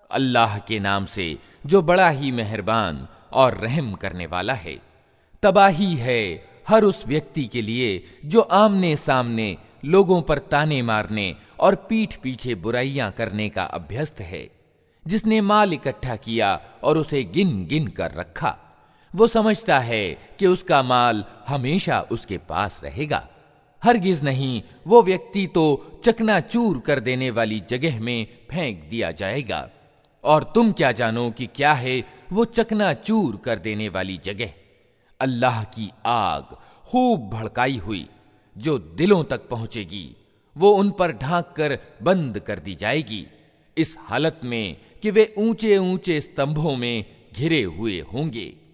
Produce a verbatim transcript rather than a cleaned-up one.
अल्लाह के नाम से जो बड़ा ही मेहरबान और रहम करने वाला है। तबाही है हर उस व्यक्ति के लिए जो आमने सामने लोगों पर ताने मारने और पीठ पीछे बुराइयां करने का अभ्यस्त है, जिसने माल इकट्ठा किया और उसे गिन गिन कर रखा। वो समझता है कि उसका माल हमेशा उसके पास रहेगा। हरगिज नहीं, वो व्यक्ति तो चकनाचूर कर देने वाली जगह में फेंक दिया जाएगा। और तुम क्या जानो कि क्या है वो चकनाचूर कर देने वाली जगह? अल्लाह की आग खूब भड़काई हुई जो दिलों तक पहुंचेगी, वो उन पर ढांक कर बंद कर दी जाएगी, इस हालत में कि वे ऊंचे ऊंचे स्तंभों में घिरे हुए होंगे।